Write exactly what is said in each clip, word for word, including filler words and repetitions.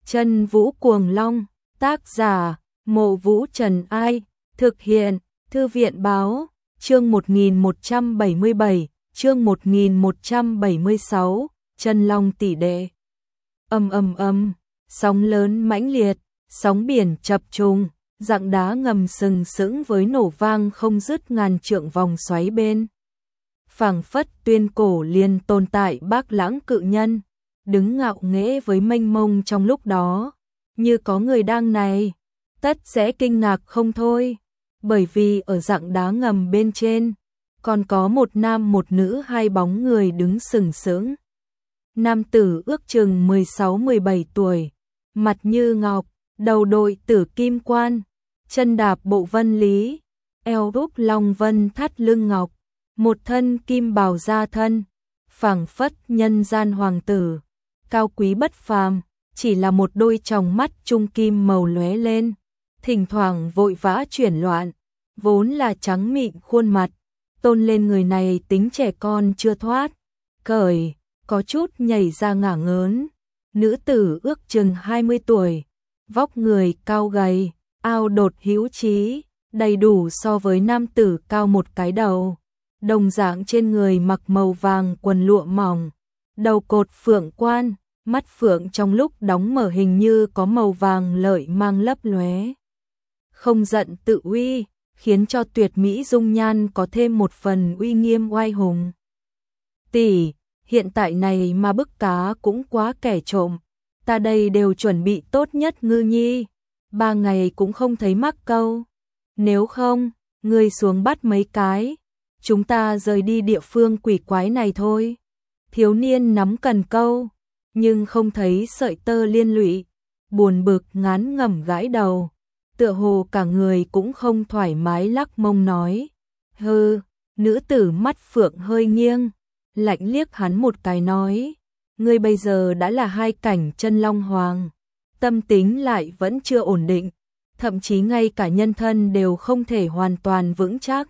Chân Vũ Cuồng Long, tác giả, Mộ Vũ Trần Ai, thực hiện, Thư viện Báo, chương một nghìn một trăm bảy mươi bảy, chương một nghìn một trăm bảy mươi sáu, Chân Long tỷ đệ. Ầm ầm ầm, sóng lớn mãnh liệt, sóng biển chập trùng, rặng đá ngầm sừng sững với nổ vang không dứt ngàn trượng vòng xoáy bên. Phảng phất tuyên cổ liền tồn tại Bác Lãng cự nhân, đứng ngạo nghễ với mênh mông trong lúc đó, như có người đang này, tất sẽ kinh ngạc không thôi, bởi vì ở rặng đá ngầm bên trên, còn có một nam một nữ hai bóng người đứng sừng sững. Nam tử ước chừng mười sáu mười bảy tuổi, mặt như ngọc, đầu đội tử kim quan, chân đạp bộ vân lý, eo đúc long vân thắt lưng ngọc, một thân kim bào da thân, phảng phất nhân gian hoàng tử, cao quý bất phàm, chỉ là một đôi tròng mắt trung kim màu lóe lên, thỉnh thoảng vội vã chuyển loạn, vốn là trắng mịn khuôn mặt, tôn lên người này tính trẻ con chưa thoát, cởi, có chút nhảy ra ngả ngớn. Nữ tử ước chừng hai mươi tuổi, vóc người cao gầy, ao đột hữu trí, đầy đủ so với nam tử cao một cái đầu. Đồng dạng trên người mặc màu vàng quần lụa mỏng, đầu cột phượng quan, mắt phượng trong lúc đóng mở hình như có màu vàng lợi mang lấp lóe. Không giận tự uy, khiến cho tuyệt mỹ dung nhan có thêm một phần uy nghiêm oai hùng. Tỷ, hiện tại này mà bức cá cũng quá kẻ trộm, ta đây đều chuẩn bị tốt nhất ngư nhi, ba ngày cũng không thấy mắc câu. Nếu không, ngươi xuống bắt mấy cái, chúng ta rời đi địa phương quỷ quái này thôi. Thiếu niên nắm cần câu, nhưng không thấy sợi tơ liên lụy, buồn bực ngán ngẩm gãi đầu, tựa hồ cả người cũng không thoải mái lắc mông nói. Hừ, nữ tử mắt phượng hơi nghiêng, lạnh liếc hắn một cái nói, ngươi bây giờ đã là hai cảnh chân long hoàng, tâm tính lại vẫn chưa ổn định, thậm chí ngay cả nhân thân đều không thể hoàn toàn vững chắc.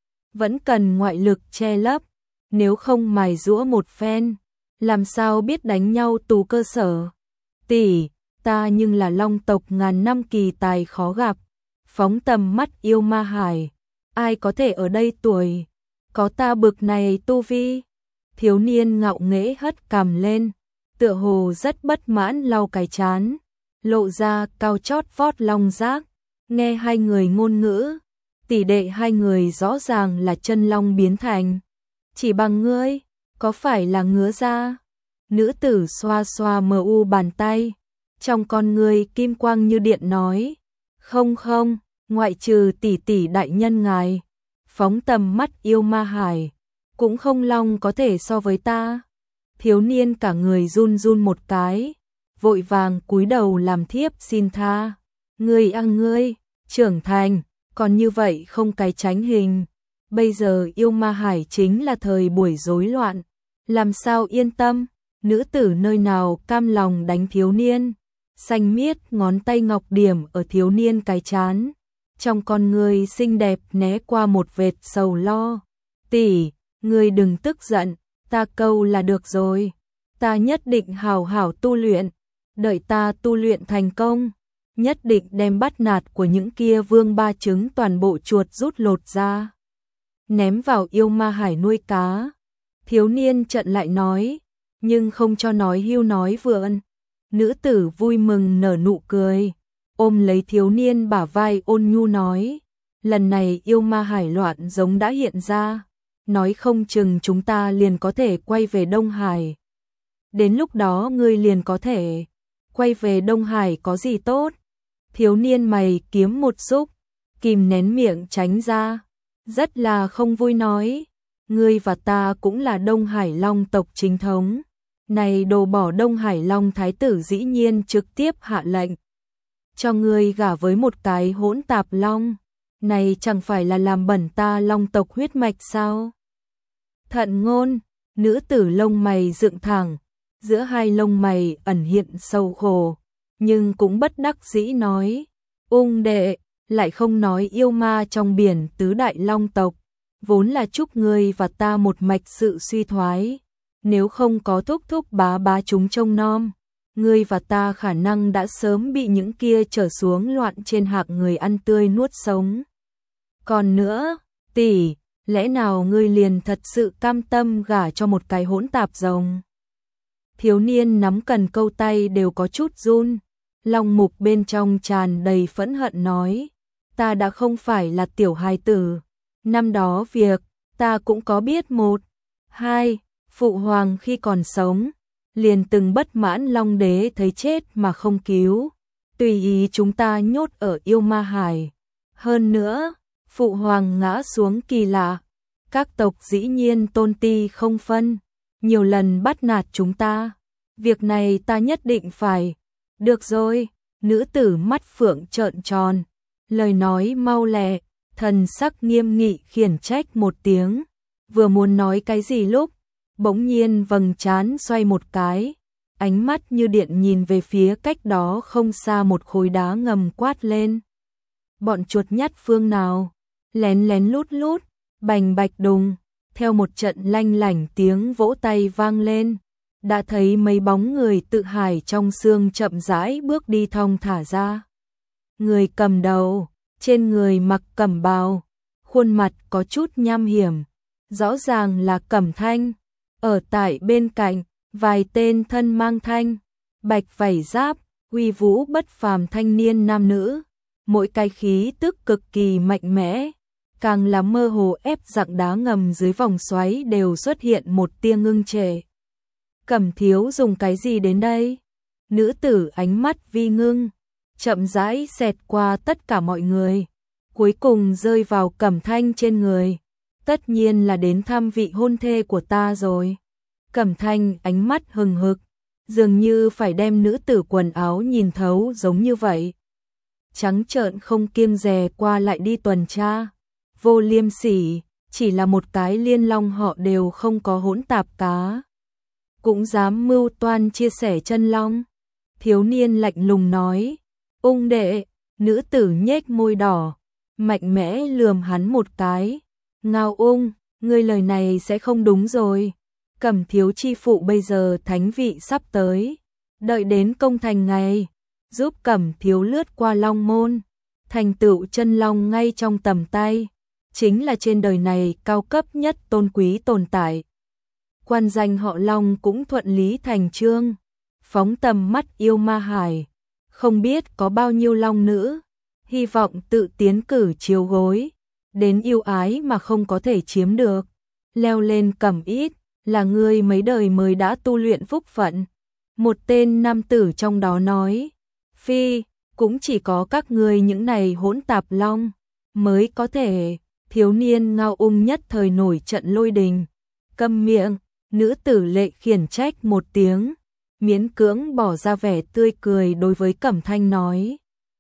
Vẫn cần ngoại lực che lấp, nếu không mài giũa một phen, làm sao biết đánh nhau tù cơ sở. Tỷ, ta nhưng là long tộc ngàn năm kỳ tài khó gặp, phóng tầm mắt yêu ma hải, ai có thể ở đây tuổi, có ta bực này tu vi. Thiếu niên ngạo nghễ hất cằm lên, tựa hồ rất bất mãn lau cái chán, lộ ra cao chót vót long giác, nghe hai người ngôn ngữ, tỷ đệ hai người rõ ràng là chân long biến thành. Chỉ bằng ngươi, có phải là ngứa ra? Nữ tử xoa xoa mờ u bàn tay, trong con ngươi kim quang như điện nói, không không, ngoại trừ tỷ tỷ đại nhân ngài, phóng tầm mắt yêu ma hải, cũng không long có thể so với ta. Thiếu niên cả người run run một cái, vội vàng cúi đầu làm thiếp xin tha. Ngươi ăn ngươi, trưởng thành, còn như vậy không cái tránh hình. Bây giờ yêu ma hải chính là thời buổi rối loạn, làm sao yên tâm. Nữ tử nơi nào cam lòng đánh thiếu niên, xanh miết ngón tay ngọc điểm ở thiếu niên cái chán, trong con người xinh đẹp né qua một vệt sầu lo. Tỷ, ngươi đừng tức giận, ta câu là được rồi, ta nhất định hào hảo tu luyện, đợi ta tu luyện thành công, nhất định đem bắt nạt của những kia vương ba trứng toàn bộ chuột rút lột ra, ném vào yêu ma hải nuôi cá. Thiếu niên trận lại nói, nhưng không cho nói hưu nói vượn. Nữ tử vui mừng nở nụ cười, ôm lấy thiếu niên bả vai ôn nhu nói, lần này yêu ma hải loạn giống đã hiện ra, nói không chừng chúng ta liền có thể quay về Đông Hải. Đến lúc đó ngươi liền có thể quay về Đông Hải có gì tốt? Thiếu niên mày kiếm một xúc, kìm nén miệng tránh ra, rất là không vui nói, ngươi và ta cũng là Đông Hải Long tộc chính thống. Này đồ bỏ Đông Hải Long thái tử dĩ nhiên trực tiếp hạ lệnh cho ngươi gả với một cái hỗn tạp long, này chẳng phải là làm bẩn ta long tộc huyết mạch sao? Thận ngôn, nữ tử lông mày dựng thẳng, giữa hai lông mày ẩn hiện sầu khổ, nhưng cũng bất đắc dĩ nói, ung đệ, lại không nói yêu ma trong biển tứ đại long tộc, vốn là chúc ngươi và ta một mạch sự suy thoái. Nếu không có thúc thúc bá bá chúng trông nom, ngươi và ta khả năng đã sớm bị những kia trở xuống loạn trên hạc người ăn tươi nuốt sống. Còn nữa, tỷ, lẽ nào ngươi liền thật sự cam tâm gả cho một cái hỗn tạp rồng? Thiếu niên nắm cần câu tay đều có chút run, lòng mục bên trong tràn đầy phẫn hận nói, ta đã không phải là tiểu hài tử, năm đó việc, ta cũng có biết một, hai, phụ hoàng khi còn sống, liền từng bất mãn Long đế thấy chết mà không cứu, tùy ý chúng ta nhốt ở yêu ma hải. Hơn nữa, phụ hoàng ngã xuống kỳ lạ, các tộc dĩ nhiên tôn ti không phân, nhiều lần bắt nạt chúng ta. Việc này ta nhất định phải. Được rồi, nữ tử mắt phượng trợn tròn, lời nói mau lẹ, thần sắc nghiêm nghị khiển trách một tiếng, vừa muốn nói cái gì lúc, bỗng nhiên vầng trán xoay một cái, ánh mắt như điện nhìn về phía cách đó không xa một khối đá ngầm quát lên. Bọn chuột nhắt phương nào? Lén lén lút lút, bành bạch đùng, theo một trận lanh lảnh tiếng vỗ tay vang lên, đã thấy mấy bóng người tự hải trong xương chậm rãi bước đi thong thả ra. Người cầm đầu, trên người mặc cẩm bào, khuôn mặt có chút nham hiểm, rõ ràng là Cẩm Thanh. Ở tại bên cạnh, vài tên thân mang thanh, bạch vảy giáp, uy vũ bất phàm thanh niên nam nữ, mỗi cái khí tức cực kỳ mạnh mẽ, càng là mơ hồ ép dạng đá ngầm dưới vòng xoáy đều xuất hiện một tia ngưng trệ. Cẩm thiếu dùng cái gì đến đây? Nữ tử ánh mắt vi ngưng, chậm rãi xẹt qua tất cả mọi người, cuối cùng rơi vào Cẩm Thanh trên người. Tất nhiên là đến thăm vị hôn thê của ta rồi. Cẩm Thanh ánh mắt hừng hực, dường như phải đem nữ tử quần áo nhìn thấu giống như vậy. Trắng trợn không kiêng dè qua lại đi tuần tra, vô liêm sỉ, chỉ là một cái liên long họ đều không có hỗn tạp cá. Cũng dám mưu toan chia sẻ chân long. Thiếu niên lạnh lùng nói, ung đệ, nữ tử nhếch môi đỏ, mạnh mẽ lườm hắn một cái. Ngao ung, ngươi lời này sẽ không đúng rồi. Cẩm thiếu chi phụ bây giờ thánh vị sắp tới, đợi đến công thành ngày, giúp Cẩm thiếu lướt qua long môn, thành tựu chân long ngay trong tầm tay, chính là trên đời này cao cấp nhất tôn quý tồn tại. Quan danh họ Long cũng thuận lý thành chương, phóng tầm mắt yêu ma hải, không biết có bao nhiêu long nữ, hy vọng tự tiến cử chiếu gối, đến yêu ái mà không có thể chiếm được, leo lên Cẩm ít, là ngươi mấy đời mới đã tu luyện phúc phận. Một tên nam tử trong đó nói, phi, cũng chỉ có các ngươi những này hỗn tạp long, mới có thể. Thiếu niên Ngao ung nhất thời nổi trận lôi đình, câm miệng. Nữ tử lệ khiển trách một tiếng, miễn cưỡng bỏ ra vẻ tươi cười đối với Cẩm Thanh nói.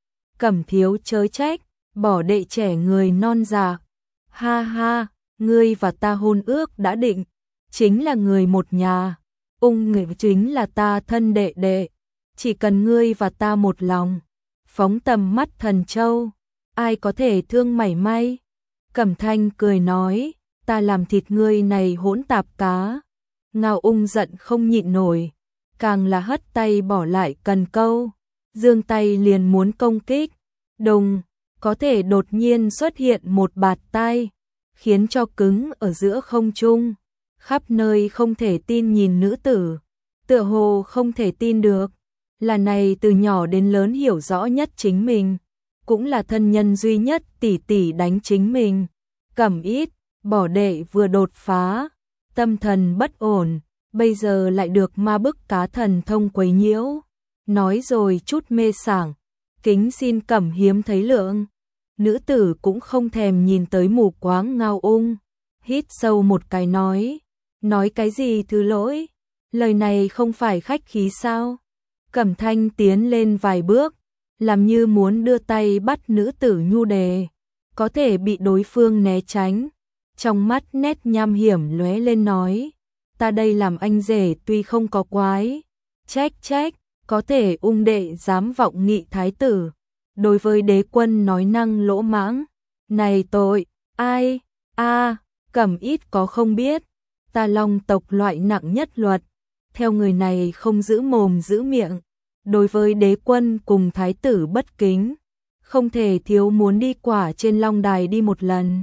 Cẩm thiếu chớ trách, bỏ đệ trẻ người non già. Ha ha, ngươi và ta hôn ước đã định, chính là người một nhà. Ung người chính là ta thân đệ đệ, chỉ cần ngươi và ta một lòng. Phóng tầm mắt thần châu, ai có thể thương mảy may. Cẩm Thanh cười nói, ta làm thịt ngươi này hỗn tạp cá. Ngao ung giận không nhịn nổi, càng là hất tay bỏ lại cần câu, giương tay liền muốn công kích. Đùng, có thể đột nhiên xuất hiện một bạt tay, khiến cho cứng ở giữa không trung, khắp nơi không thể tin nhìn nữ tử, tựa hồ không thể tin được, là này từ nhỏ đến lớn hiểu rõ nhất chính mình, cũng là thân nhân duy nhất tỷ tỷ đánh chính mình. Cẩm ít, bỏ đệ vừa đột phá, tâm thần bất ổn, bây giờ lại được ma bức cá thần thông quấy nhiễu, nói rồi chút mê sảng, kính xin Cẩm hiếm thấy lượng. Nữ tử cũng không thèm nhìn tới mù quáng Ngao ung, hít sâu một cái nói, nói cái gì thứ lỗi, lời này không phải khách khí sao? Cẩm Thanh tiến lên vài bước, làm như muốn đưa tay bắt nữ tử nhu đề, có thể bị đối phương né tránh, trong mắt nét nham hiểm lóe lên nói, ta đây làm anh rể tuy không có quái, trách trách, có thể ung đệ dám vọng nghị thái tử, đối với đế quân nói năng lỗ mãng, này tội, ai, a, Cẩm ít có không biết, ta long tộc loại nặng nhất luật, theo người này không giữ mồm giữ miệng, đối với đế quân cùng thái tử bất kính, không thể thiếu muốn đi quả trên long đài đi một lần.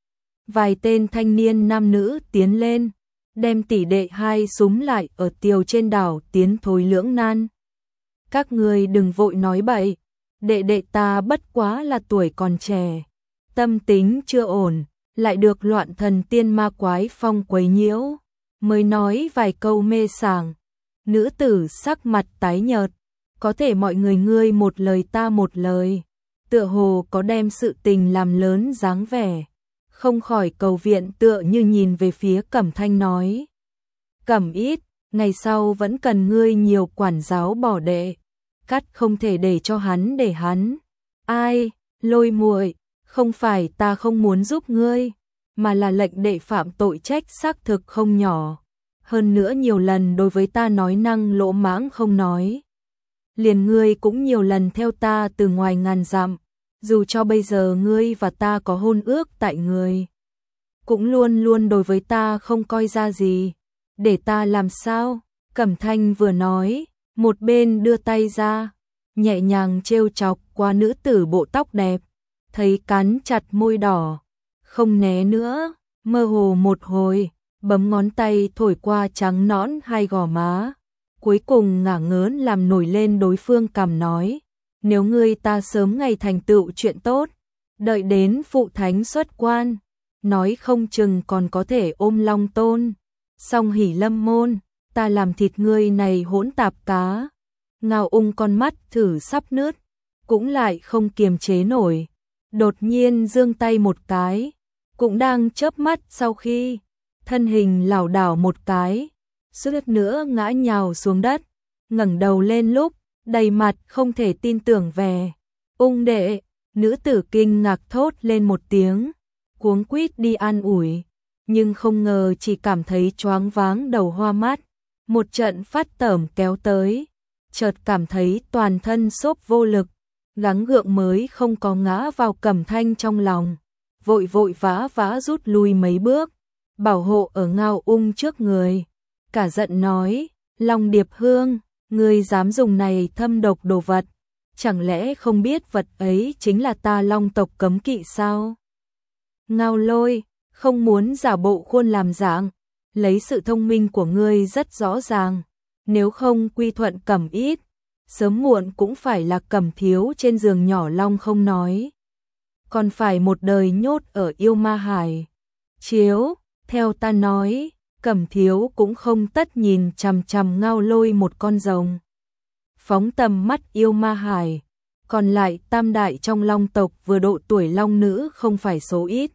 Vài tên thanh niên nam nữ tiến lên, đem tỷ đệ hai súng lại ở tiều trên đảo tiến thối lưỡng nan. Các ngươi đừng vội nói bậy, đệ đệ ta bất quá là tuổi còn trẻ, tâm tính chưa ổn, lại được loạn thần tiên ma quái phong quấy nhiễu, mới nói vài câu mê sảng. Nữ tử sắc mặt tái nhợt, có thể mọi người ngươi một lời ta một lời, tựa hồ có đem sự tình làm lớn dáng vẻ, không khỏi cầu viện tựa như nhìn về phía Cẩm Thanh nói. Cẩm Ít, ngày sau vẫn cần ngươi nhiều quản giáo bỏ đệ, cắt không thể để cho hắn để hắn. Ai, Lôi muội, không phải ta không muốn giúp ngươi, mà là lệnh đệ phạm tội trách xác thực không nhỏ. Hơn nữa nhiều lần đối với ta nói năng lỗ mãng không nói. Liền ngươi cũng nhiều lần theo ta từ ngoài ngàn dặm, dù cho bây giờ ngươi và ta có hôn ước tại người, cũng luôn luôn đối với ta không coi ra gì, để ta làm sao? Cẩm Thanh vừa nói, một bên đưa tay ra, nhẹ nhàng trêu chọc qua nữ tử bộ tóc đẹp, thấy cắn chặt môi đỏ, không né nữa, mơ hồ một hồi, bấm ngón tay thổi qua trắng nõn hai gò má, cuối cùng ngả ngớn làm nổi lên đối phương cằm nói, nếu ngươi ta sớm ngày thành tựu chuyện tốt, đợi đến phụ thánh xuất quan, nói không chừng còn có thể ôm long tôn, song hỉ lâm môn, ta làm thịt ngươi này hỗn tạp cá. Ngao Ung con mắt thử sắp nứt, cũng lại không kiềm chế nổi, đột nhiên giương tay một cái, cũng đang chớp mắt sau khi thân hình lảo đảo một cái, suýt nữa ngã nhào xuống đất, ngẩng đầu lên lúc, đầy mặt không thể tin tưởng về. Ung đệ, nữ tử kinh ngạc thốt lên một tiếng, cuống quýt đi an ủi, nhưng không ngờ chỉ cảm thấy choáng váng đầu hoa mắt, một trận phát tởm kéo tới, chợt cảm thấy toàn thân xốp vô lực, gắng gượng mới không có ngã vào Cẩm Thanh trong lòng, vội vội vã vã rút lui mấy bước, bảo hộ ở Ngao Ung trước người, cả giận nói, Long Điệp Hương, ngươi dám dùng này thâm độc đồ vật, chẳng lẽ không biết vật ấy chính là ta Long tộc cấm kỵ sao? Ngao Lôi, không muốn giả bộ khuôn làm dạng, lấy sự thông minh của ngươi rất rõ ràng, nếu không quy thuận Cẩm Ít, sớm muộn cũng phải là Cẩm Thiếu trên giường nhỏ long không nói, còn phải một đời nhốt ở yêu ma hải. Chiếu, theo ta nói, Cẩm Thiếu cũng không tất nhìn chằm chằm Ngao Lôi một con rồng. Phóng tầm mắt yêu ma hải, còn lại tam đại trong long tộc vừa độ tuổi long nữ không phải số ít.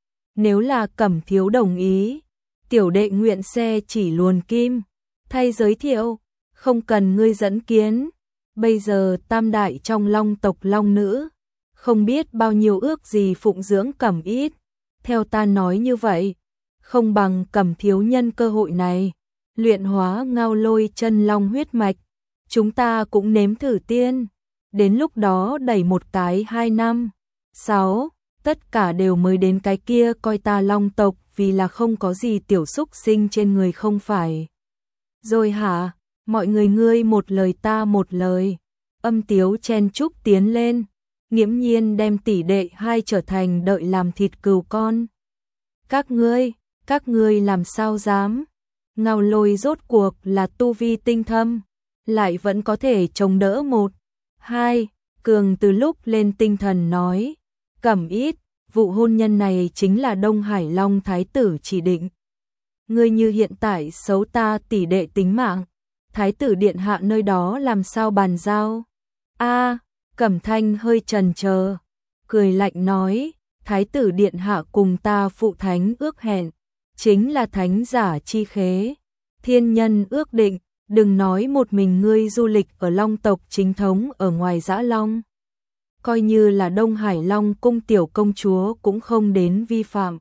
Nếu là Cẩm Thiếu đồng ý, tiểu đệ nguyện xe chỉ luồn kim, thay giới thiệu, không cần ngươi dẫn kiến. Bây giờ tam đại trong long tộc long nữ, không biết bao nhiêu ước gì phụng dưỡng Cẩm Ít. Theo ta nói như vậy, không bằng Cẩm Thiếu nhân cơ hội này, luyện hóa Ngao Lôi chân long huyết mạch, chúng ta cũng nếm thử tiên, đến lúc đó đẩy một cái hai năm, sáu, tất cả đều mới đến cái kia coi ta long tộc vì là không có gì tiểu xúc sinh trên người không phải. Rồi hả, mọi người ngươi một lời ta một lời, Âm Tiếu chen chúc tiến lên, nghiễm nhiên đem tỷ đệ hai trở thành đợi làm thịt cừu con. Các ngươi, các ngươi làm sao dám? Ngao Lôi rốt cuộc là tu vi tinh thâm, lại vẫn có thể chống đỡ một, hai, cường từ lúc lên tinh thần nói, Cẩm Ít, vụ hôn nhân này chính là Đông Hải Long Thái tử chỉ định. Ngươi như hiện tại xấu ta tỷ đệ tính mạng, Thái tử điện hạ nơi đó làm sao bàn giao? A, Cẩm Thanh hơi chần chờ, cười lạnh nói, Thái tử điện hạ cùng ta phụ thánh ước hẹn, chính là thánh giả chi khế, thiên nhân ước định, đừng nói một mình ngươi du lịch ở long tộc chính thống ở ngoài Dã Long, coi như là Đông Hải Long cung tiểu công chúa cũng không đến vi phạm.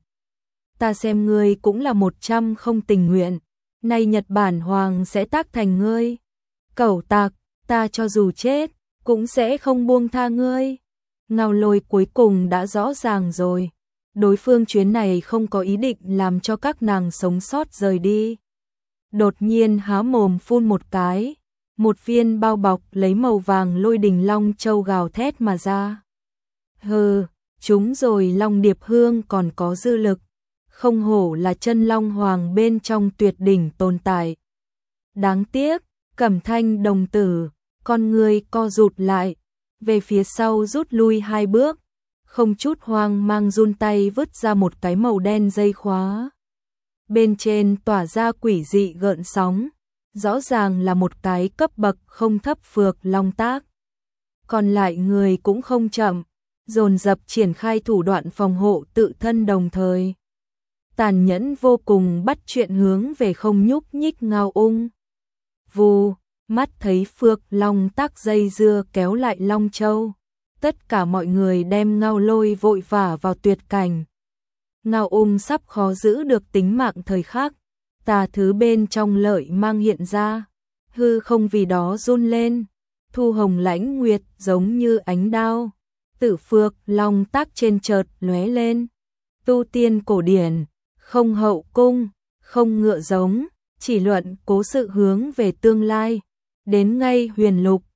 Ta xem ngươi cũng là một trăm không tình nguyện, nay Nhật Bản Hoàng sẽ tác thành ngươi. Cẩu tặc, ta cho dù chết, cũng sẽ không buông tha ngươi. Ngao Lôi cuối cùng đã rõ ràng rồi, đối phương chuyến này không có ý định làm cho các nàng sống sót rời đi. Đột nhiên há mồm phun một cái, một viên bao bọc lấy màu vàng lôi đình long châu gào thét mà ra. Hừ, chúng rồi, Long Điệp Hương còn có dư lực, không hổ là chân long hoàng bên trong tuyệt đỉnh tồn tại. Đáng tiếc, Cẩm Thanh đồng tử, con người co rụt lại, về phía sau rút lui hai bước, không chút hoang mang run tay vứt ra một cái màu đen dây khóa. Bên trên tỏa ra quỷ dị gợn sóng, rõ ràng là một cái cấp bậc không thấp phược long tác. Còn lại người cũng không chậm, dồn dập triển khai thủ đoạn phòng hộ tự thân đồng thời. Tàn nhẫn vô cùng bắt chuyện hướng về không nhúc nhích Ngao Ung. Vù, mắt thấy phược long tác dây dưa kéo lại Long Châu. Tất cả mọi người đem Ngao Lôi vội vả vào tuyệt cảnh. Ngao Ung sắp khó giữ được tính mạng thời khắc, tà thứ bên trong lợi mang hiện ra, hư không vì đó run lên, thu hồng lãnh nguyệt giống như ánh đao, tử phược long tác trên chợt lóe lên. Tu tiên cổ điển, không hậu cung, không ngựa giống, chỉ luận cố sự hướng về tương lai, đến ngay huyền lục,